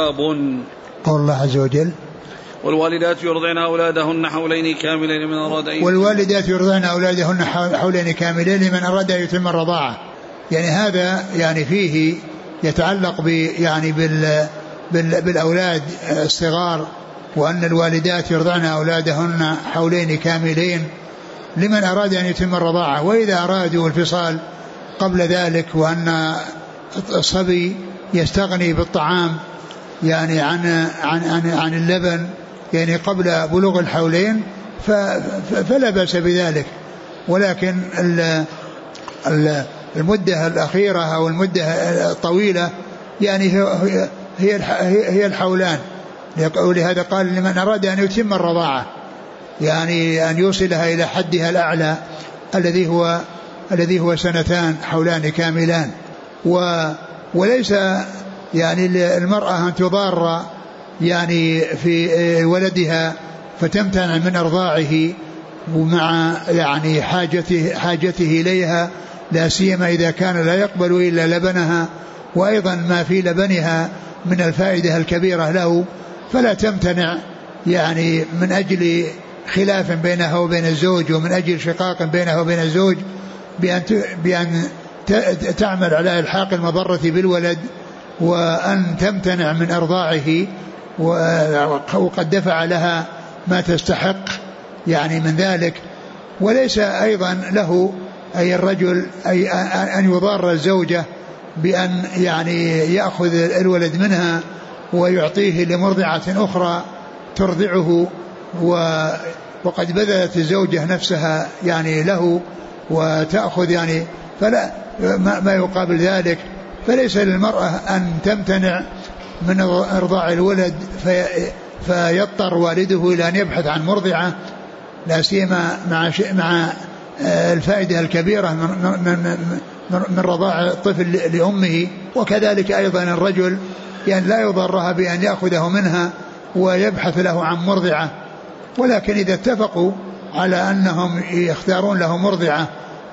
Speaker 2: قول الله عز وجل
Speaker 1: والوالدات يرضعن أولادهن حولين كاملين لمن أراد أن
Speaker 2: والوالدات يرضعن أولادهن حولين كاملين لمن أراد أن يتم الرضاعة، يعني هذا يعني فيه يتعلق يعني بالأولاد الصغار، وأن الوالدات يرضعن أولادهن حولين كاملين لمن أراد أن يتم الرضاعة، وإذا أرادوا الفصال قبل ذلك وأن الصبي يستغني بالطعام يعني عن اللبن يعني قبل بلوغ الحولين فلا بأس بذلك، ولكن المدة الأخيرة أو المدة الطويلة يعني هي الحولان، ولهذا قال لمن أراد أن يتم الرضاعة، يعني أن يوصلها إلى حدها الأعلى الذي هو 2 حولان كاملان. وليس يعني المرأة أن تضار يعني في ولدها فتمتنع من إرضاعه ومع يعني حاجته إليها، لا سيما إذا كان لا يقبل إلا لبنها، وأيضا ما في لبنها من الفائدة الكبيرة له، فلا تمتنع يعني من أجل خلاف بينها وبين الزوج ومن أجل شقاق بينها وبين الزوج بأن تعمل على إلحاق المضرة بالولد، وأن تمتنع من إرضاعه وقد دفع لها ما تستحق يعني من ذلك. وليس أيضا له أي الرجل أي أن يضار الزوجة بأن يعني يأخذ الولد منها ويعطيه لمرضعة أخرى ترضعه، وقد بذلت الزوجة نفسها يعني له وتأخذ يعني، فلا ما يقابل ذلك. فليس للمرأة أن تمتنع من إرضاع الولد فيضطر والده إلى أن يبحث عن مرضعة، لا سيما مع الفائدة الكبيرة من رضاع الطفل لأمه. وكذلك أيضا الرجل يعني لا يضرها بأن يأخذه منها ويبحث له عن مرضعة، ولكن إذا اتفقوا على أنهم يختارون له مرضعة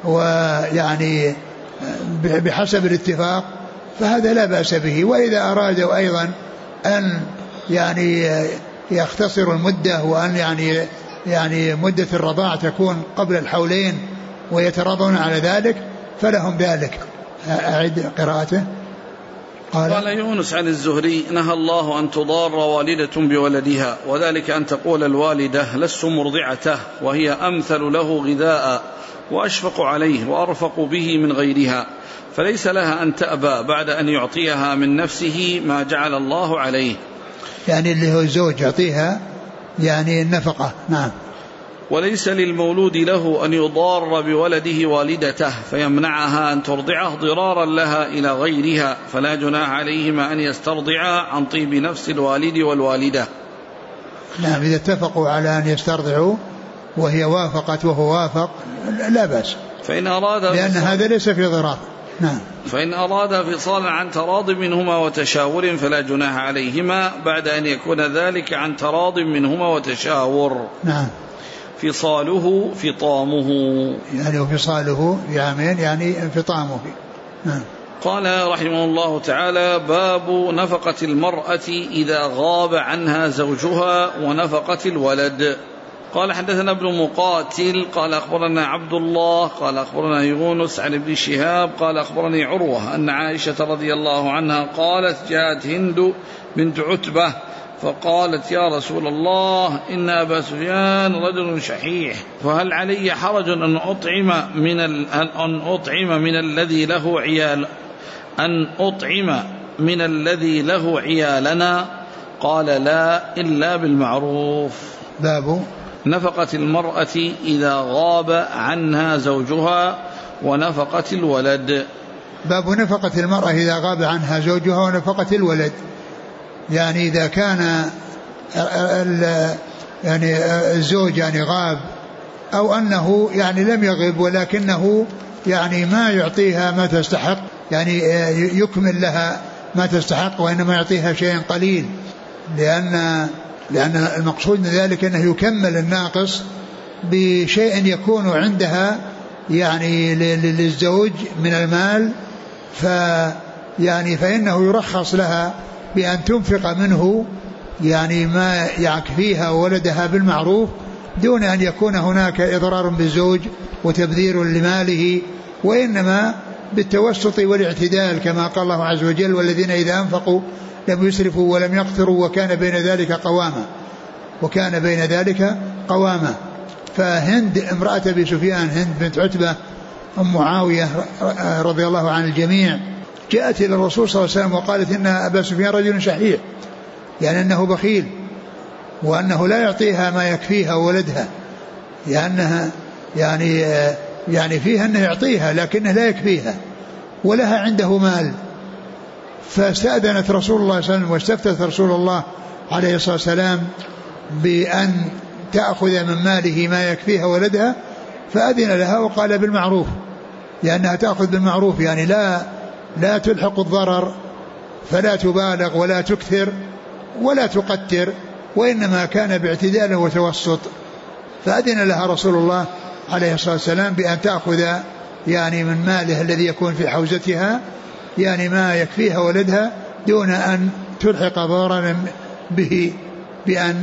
Speaker 2: ويعني بحسب الاتفاق فهذا لا بأس به. وإذا أرادوا أيضا أن يعني يختصروا المدة وأن يعني مدة الرضاعة تكون قبل الحولين ويتراضون على ذلك فلهم ذلك. أعد قراءته.
Speaker 1: قال يونس عن الزهري: نهى الله أن تضار والدة بولدها، وذلك أن تقول الوالدة لست مرضعته، وهي أمثل له غذاء وأشفق عليه وأرفق به من غيرها، فليس لها أن تأبى بعد أن يعطيها من نفسه ما جعل الله عليه،
Speaker 2: يعني اللي هو الزوج يعطيها يعني النفقة. نعم.
Speaker 1: وليس للمولود له أن يضار بولده والدته فيمنعها أن ترضعه ضرارا لها إلى غيرها، فلا جناح عليهما أن يسترضعا عن طيب نفس الوالد والوالدة.
Speaker 2: نعم، إذا اتفقوا على أن يسترضعوا وهي وافقت وهو وافق لا بأس،
Speaker 1: فإن أراد
Speaker 2: لأن هذا ليس في ضرار. نعم.
Speaker 1: فإن أراد فصالا عن تراض منهما وتشاور فلا جناح عليهما بعد أن يكون ذلك عن تراض منهما وتشاور.
Speaker 2: نعم.
Speaker 1: فصاله فطامه،
Speaker 2: يعني فصاله بعامين يعني انفطامه. نعم.
Speaker 1: قال رحمه الله تعالى: باب نفقة المرأة إذا غاب عنها زوجها ونفقة الولد. قال حدثنا ابن مقاتل قال أخبرنا عبد الله قال أخبرنا يونس عن ابن شهاب قال أخبرني عروة أن عائشة رضي الله عنها قالت: جاءت هند بنت عتبة فقالت: يا رسول الله إن أبا سفيان رجل شحيح، فهل علي حرج أن أطعم من الذي له عيالنا؟ قال: لا إلا بالمعروف.
Speaker 2: باب
Speaker 1: نفقة المرأة إذا غاب عنها زوجها ونفقة الولد.
Speaker 2: باب نفقة المرأة إذا غاب عنها زوجها ونفقة الولد، يعني إذا كان يعني الزوج يعني غاب أو أنه يعني لم يغب ولكنه يعني ما يعطيها ما تستحق، يعني يكمل لها ما تستحق وإنما يعطيها شيء قليل، لأن المقصود من ذلك أنه يكمل الناقص بشيء يكون عندها يعني للزوج من المال، فإنه يرخص لها بأن تنفق منه يعني ما يكفيها وولدها بالمعروف دون أن يكون هناك إضرار بالزوج وتبذير لماله، وإنما بالتوسط والاعتدال كما قال الله عز وجل: والذين إذا أنفقوا لم يسرفوا ولم يقتروا وكان بين ذلك قواما. فهند امرأة أبي سفيان هند بنت عتبة أم معاوية رضي الله عن الجميع جاءت إلى الرسول صلى الله عليه وسلم وقالت إن أبا سفيان رجل شحيح، يعني أنه بخيل وأنه لا يعطيها ما يكفيها وولدها، لأنها يعني فيها أنه يعطيها لكنه لا يكفيها ولها عنده مال. فاستأذنت رسول الله صلى الله عليه وسلم واستفتت رسول الله عليه الصلاة والسلام بأن تأخذ من ماله ما يكفيها ولدها، فأذن لها وقال بالمعروف، لأنها تأخذ بالمعروف، يعني لا تلحق الضرر، فلا تبالغ ولا تكثر ولا تقتر، وإنما كان باعتدال وتوسط. فأذن لها رسول الله عليه الصلاة والسلام بأن تأخذ يعني من ماله الذي يكون في حوزتها يعني ما يكفيها ولدها دون أن تلحق ضررا به بأن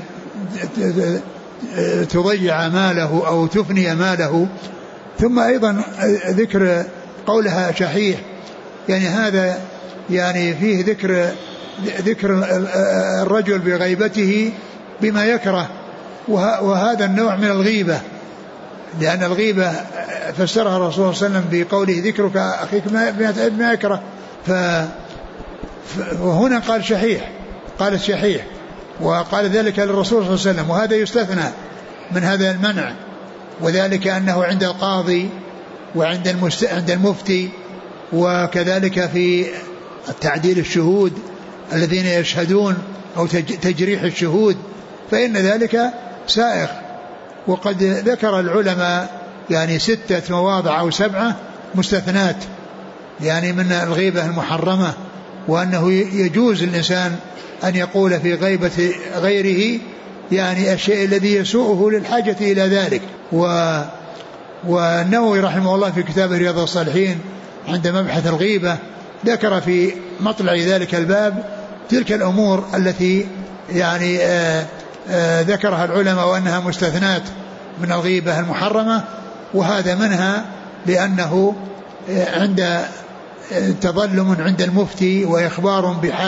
Speaker 2: تضيع ماله أو تفني ماله. ثم أيضا ذكر قولها شحيح، يعني هذا يعني فيه ذكر الرجل بغيبته بما يكره، وهذا النوع من الغيبة، لأن الغيبة فسرها الرسول صلى الله عليه وسلم بقوله ذكرك أخيك ما يكره. وهنا قال شحيح، قالت شحيح، وقال ذلك للرسول صلى الله عليه وسلم، وهذا يستثنى من هذا المنع، وذلك أنه عند القاضي وعند عند المفتي، وكذلك في التعديل الشهود الذين يشهدون أو تجريح الشهود، فإن ذلك سائغ. وقد ذكر العلماء يعني 6 مواضع أو 7 مستثنات يعني من الغيبة المحرمة، وأنه يجوز الإنسان أن يقول في غيبة غيره يعني الشيء الذي يسوءه للحاجة إلى ذلك. والنووي رحمه الله في كتابه رياض الصالحين عند مبحث الغيبة ذكر في مطلع ذلك الباب تلك الأمور التي يعني ذكرها العلماء وأنها مستثنات من الغيبة المحرمة، وهذا منها لأنه عند تظلم عند المفتي وإخبار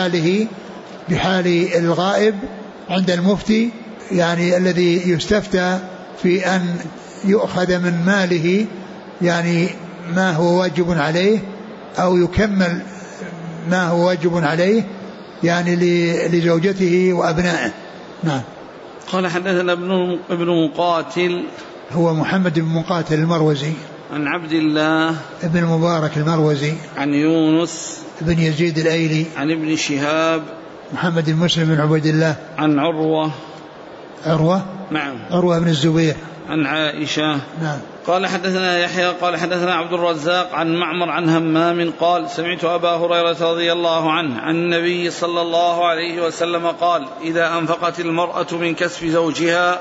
Speaker 2: بحال الغائب عند المفتي، يعني الذي يستفتى في أن يؤخذ من ماله يعني ما هو واجب عليه أو يكمل ما هو واجب عليه يعني لزوجته وأبنائه. نعم.
Speaker 1: قال حدثنا ابن مقاتل،
Speaker 2: هو محمد بن مقاتل المروزي،
Speaker 1: عن عبد الله
Speaker 2: ابن المبارك المروزي،
Speaker 1: عن يونس
Speaker 2: بن يزيد الأيلي،
Speaker 1: عن ابن شهاب
Speaker 2: محمد بن مسلم بن عبيد الله،
Speaker 1: عن عروة
Speaker 2: نعم عروة بن الزبير،
Speaker 1: عن عائشة.
Speaker 2: نعم.
Speaker 1: قال حدثنا يحيى قال حدثنا عبد الرزاق عن معمر عن همام قال سمعت أبا هريرة رضي الله عنه عن النبي صلى الله عليه وسلم قال إذا أنفقت المرأة من كسب زوجها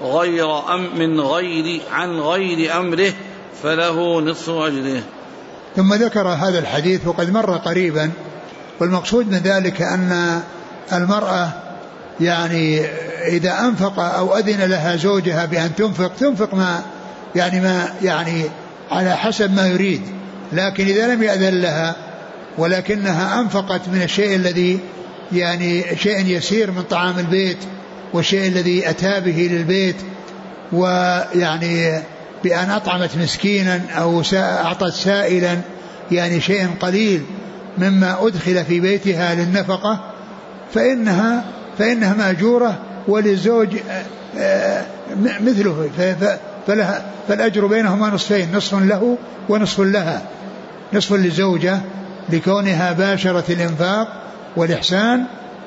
Speaker 1: عن غير أمره فله نصف أجره.
Speaker 2: ثم ذكر هذا الحديث وقد مر قريبا، والمقصود من ذلك أن المرأة يعني إذا أنفق أو أذن لها زوجها بأن تنفق ما يعني على حسب ما يريد، لكن إذا لم يأذن لها ولكنها أنفقت من الشيء الذي يعني شيء يسير من طعام البيت والشيء الذي أتى به للبيت، ويعني بأن أطعمت مسكينا أو أعطت سائلا يعني شيء قليل مما أدخل في بيتها للنفقة، فإنها مأجورة وللزوج مثله، فالأجر بينهما نصفين، نصف له ونصف لها، نصف للزوجة لكونها باشرة الإنفاق والإحسان،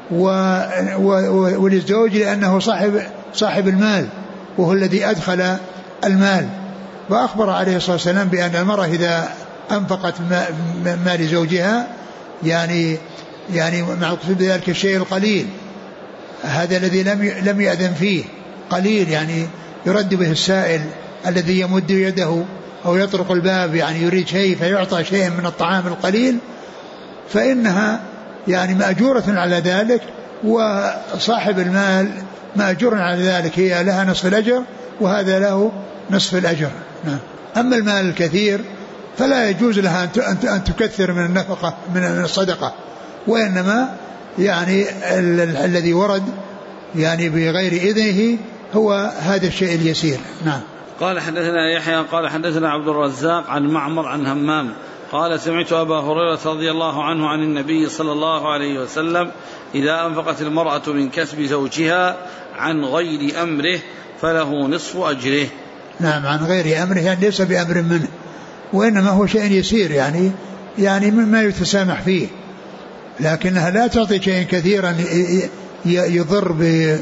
Speaker 2: وللزوج لأنه صاحب المال وهو الذي أدخل المال. وأخبر عليه الصلاة والسلام بأن المرأة إذا أنفقت مال زوجها يعني معقصود بذلك الشيء القليل، هذا الذي لم يأذن فيه، قليل يعني يرد به السائل الذي يمد يده أو يطرق الباب يعني يريد شيء فيعطى شيء من الطعام القليل، فإنها يعني مأجورة على ذلك، وصاحب المال مأجور على ذلك، هي لها نصف الأجر وهذا له نصف الأجر. أما المال الكثير فلا يجوز لها أن تكثر من النفقة من الصدقة، وإنما يعني الذي ورد يعني بغير إذنه هو هذا الشيء اليسير. نعم.
Speaker 1: قال حدثنا يحيى قال حدثنا عبد الرزاق عن معمر عن همام قال سمعت أبا هريرة رضي الله عنه عن النبي صلى الله عليه وسلم إذا أنفقت المرأة من كسب زوجها عن غير أمره فله نصف أجره.
Speaker 2: نعم، عن غير أمره يعني ليس بأمر منه، وإنما هو شيء يسير يعني مما يتسامح فيه، لكنها لا تعطي شيء كثيرا يضر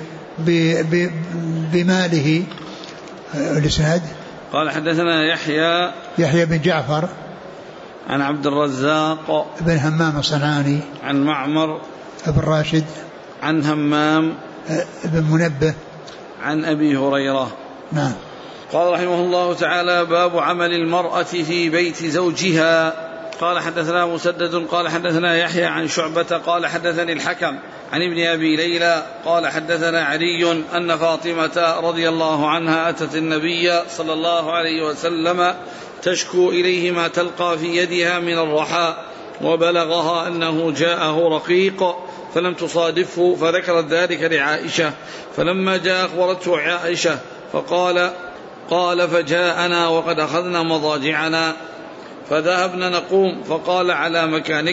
Speaker 2: بماله. الإسناد
Speaker 1: قال حدثنا يحيى
Speaker 2: بن جعفر
Speaker 1: عن عبد الرزاق
Speaker 2: بن همام الصنعاني
Speaker 1: عن معمر
Speaker 2: بن راشد
Speaker 1: عن همام
Speaker 2: بن منبه
Speaker 1: عن أبي هريرة.
Speaker 2: نعم.
Speaker 1: قال رحمه الله تعالى: باب عمل المرأة في بيت زوجها. قال حدثنا مسدد قال حدثنا يحيى عن شعبة قال حدثني الحكم عن ابن أبي ليلى قال حدثنا علي أن فاطمة رضي الله عنها أتت النبي صلى الله عليه وسلم تشكو إليه ما تلقى في يدها من الرحى، وبلغها أنه جاءه رقيق فلم تصادفه، فذكرت ذلك لعائشة، فلما جاء أخبرته عائشة قال فجاءنا وقد أخذنا مضاجعنا فذهبنا نقوم، فقال على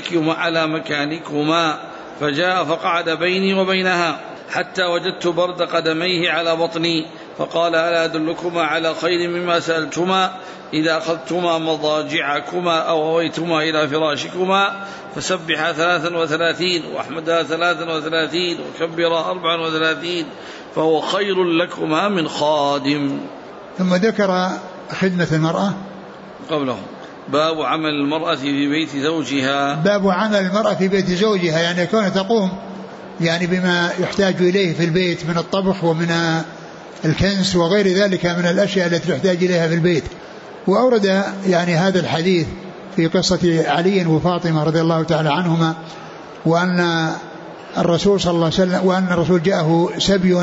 Speaker 1: مكانكما، فجاء فقعد بيني وبينها حتى وجدت برد قدميه على بطني، فقال ألا أدلكما على خير مما سألتما؟ إذا أخذتما مضاجعكما أو أويتما إلى فراشكما فسبحا 33 واحمدها 33 وكبرا 34 فهو خير لكما من خادم.
Speaker 2: ثم ذكر خدمة المرأة
Speaker 1: قبله. باب عمل المرأة في بيت زوجها.
Speaker 2: باب عمل المرأة في بيت زوجها، يعني كونها تقوم يعني بما يحتاج إليه في البيت من الطبخ ومن الكنس وغير ذلك من الأشياء التي تحتاج إليها في البيت. وأورد يعني هذا الحديث في قصة علي وفاطمة رضي الله تعالى عنهما، وأن الرسول صلى الله عليه وسلم وأن الرسول جاءه سبي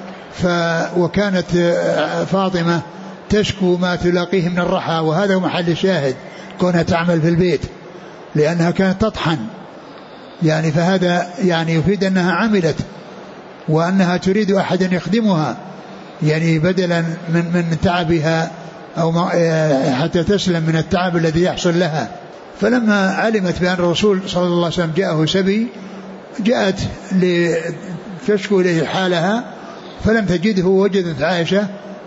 Speaker 2: وكانت فاطمة تشكو ما تلاقيه من الرحى، وهذا هو محل الشاهد كونها تعمل في البيت لأنها كانت تطحن، يعني فهذا يعني يفيد أنها عملت وأنها تريد أحدا يخدمها يعني بدلا من تعبها أو حتى تسلم من التعب الذي يحصل لها. فلما علمت بأن الرسول صلى الله عليه وسلم جاءه سبي جاءت لتشكو إليه حالها فلم تجده، وجدت عائشة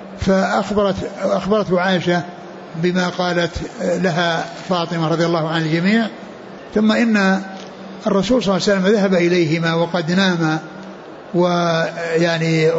Speaker 2: فأخبرته عائشة بما قالت لها فاطمة رضي الله عن الجميع. ثم إن الرسول صلى الله عليه وسلم ذهب إليهما وقد ناما ويعني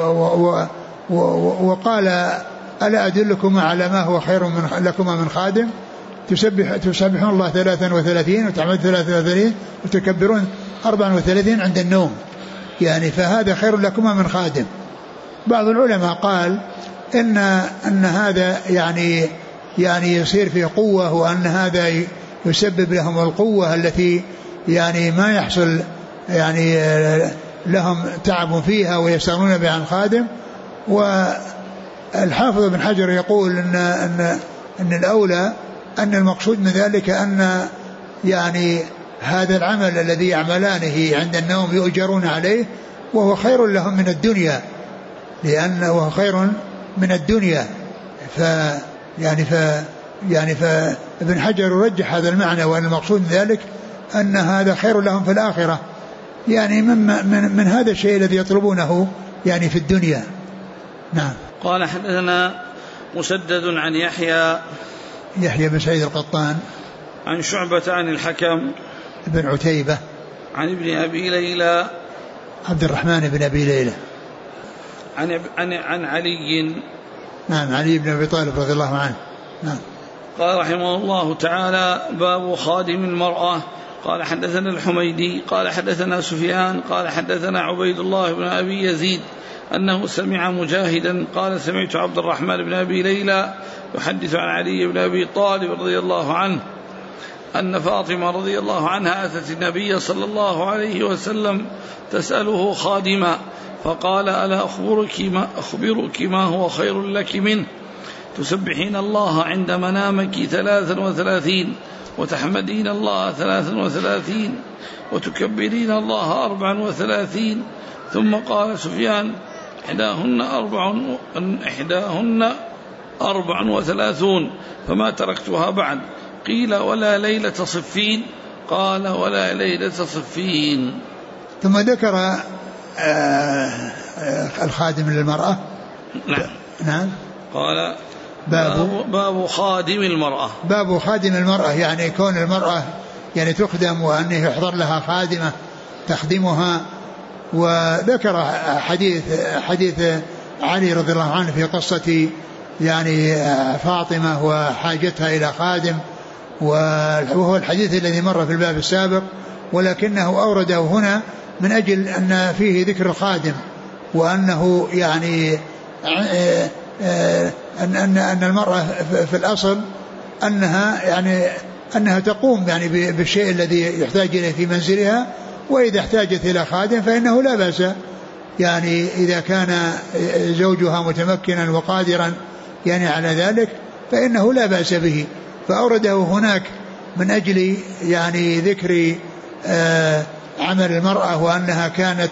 Speaker 2: وقال ألا أدلكما على ما هو خير لكما من خادم؟ تسبحون الله 33 وتعمد 33 وتكبرون 34 عند النوم، يعني فهذا خير لكما من خادم. بعض العلماء قال إن هذا يعني يصير في قوة، وأن هذا يسبب لهم القوة التي يعني ما يحصل يعني لهم تعب فيها ويستغنون بها عن خادم. والحافظ ابن حجر يقول إن الأولى أن المقصود من ذلك أن يعني هذا العمل الذي يعملانه عند النوم يؤجرون عليه وهو خير لهم من الدنيا، لأنه خير من الدنيا. فابن حجر يرجح هذا المعنى، وأن المقصود من ذلك أن هذا خير لهم في الآخرة، يعني من هذا الشيء الذي يطلبونه يعني في الدنيا. نعم.
Speaker 1: قال حدثنا مسدد عن يحيى
Speaker 2: بن سعيد القطان
Speaker 1: عن شعبة عن الحكم
Speaker 2: بن عتيبة
Speaker 1: عن ابن أبي ليلى
Speaker 2: عبد الرحمن بن أبي ليلى
Speaker 1: عن علي.
Speaker 2: نعم، علي بن أبي طالب رضي الله عنه. نعم.
Speaker 1: قال رحمه الله تعالى: باب خادم المرأة. قال حدثنا الحميدي قال حدثنا سفيان قال حدثنا عبيد الله بن أبي يزيد أنه سمع مجاهدا قال سمعت عبد الرحمن بن أبي ليلى يحدث عن علي بن أبي طالب رضي الله عنه أن فاطمة رضي الله عنها أتت النبي صلى الله عليه وسلم تسأله خادما، فقال: ألا أخبرك ما هو خير لك منه؟ تسبحين الله عند منامك 33 وتحمدين الله 33 وتكبرين الله 34. ثم قال سفيان: إحداهن 34 فما تركتها بعد. قيل: ولا ليلة صفين؟ قال: ولا ليلة صفين.
Speaker 2: ثم ذكر الخادم للمرأة. نعم.
Speaker 1: قال: باب خادم المرأة.
Speaker 2: باب خادم المرأة، يعني كون المرأة يعني تخدم وأنه يحضر لها خادمة تخدمها. وذكر حديث علي رضي الله عنه في قصة يعني فاطمة وحاجتها إلى خادم، وهو الحديث الذي مر في الباب السابق، ولكنه أورده هنا من أجل أن فيه ذكر الخادم، وأنه يعني أن المرأة في الأصل أنها تقوم يعني بالشيء الذي يحتاج إليه في منزلها، وإذا احتاجت إلى خادم فإنه لا بأس، يعني إذا كان زوجها متمكنا وقادرا يعني على ذلك فإنه لا بأس به. فأورده هناك من أجل يعني ذكر عمل المرأة، وأنها كانت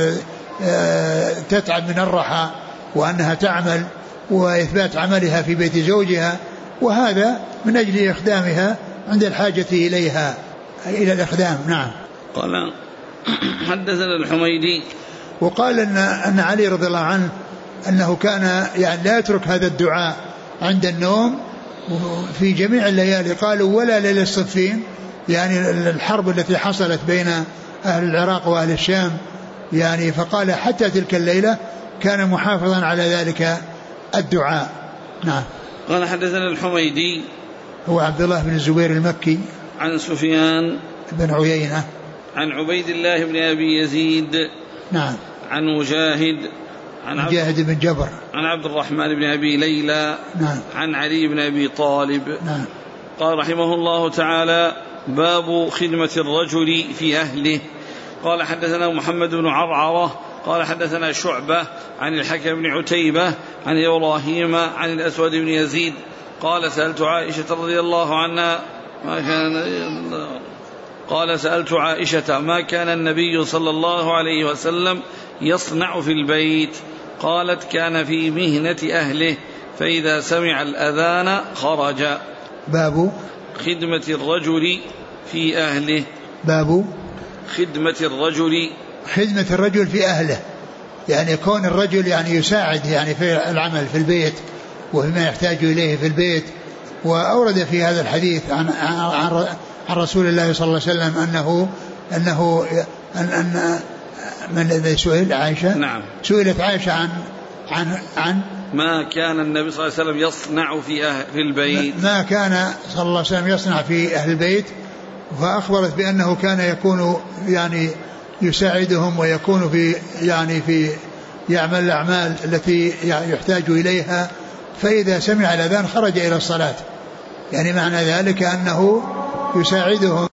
Speaker 2: تتعب من الرحى، وأنها تعمل، وإثبات عملها في بيت زوجها، وهذا من أجل إخدامها عند الحاجة إليها، إلى الإخدام. نعم.
Speaker 1: قال حدثنا الحميدي
Speaker 2: وقال أن علي رضي الله عنه أنه كان يعني لا يترك هذا الدعاء عند النوم في جميع الليالي. قالوا ولا ليلة الصفين، يعني الحرب التي حصلت بين أهل العراق وأهل الشام، يعني فقال حتى تلك الليلة كان محافظا على ذلك الدعاء. نعم.
Speaker 1: قال حدثنا الحميدي
Speaker 2: هو عبد الله بن الزبير المكي
Speaker 1: عن سفيان
Speaker 2: بن عيينة
Speaker 1: عن عبيد الله بن أبي يزيد
Speaker 2: نعم
Speaker 1: عن مجاهد
Speaker 2: بن جبر
Speaker 1: عن عبد الرحمن بن أبي ليلى
Speaker 2: نعم
Speaker 1: عن علي بن أبي طالب
Speaker 2: نعم.
Speaker 1: قال رحمه الله تعالى: باب خدمة الرجل في أهله. قال حدثنا محمد بن عرعرة قال حدثنا شعبة عن الحكم بن عتيبة عن إبراهيم عن الأسود بن يزيد قال سألت عائشة رضي الله عنها سألت عائشة ما كان النبي صلى الله عليه وسلم يصنع في البيت؟ قالت: كان في مهنة أهله، فإذا سمع الأذان خرج.
Speaker 2: باب
Speaker 1: خدمة الرجل في أهله.
Speaker 2: باب
Speaker 1: خدمة الرجل في أهله، يعني كون الرجل يعني يساعد يعني في العمل في البيت وفيما يحتاج إليه في البيت. وأورد في هذا الحديث عن رسول الله صلى الله عليه وسلم أنه من الذي سئل عائشة؟ نعم.
Speaker 2: سئلت عائشة عن
Speaker 1: ما كان النبي صلى الله عليه وسلم يصنع في البيت، ما
Speaker 2: كان صلى الله عليه وسلم يصنع في أهل البيت، فأخبرت بأنه كان يكون يعني يساعدهم ويكون في يعمل الأعمال التي يحتاج إليها، فإذا سمع الأذان خرج إلى الصلاة، يعني معنى ذلك أنه يساعدهم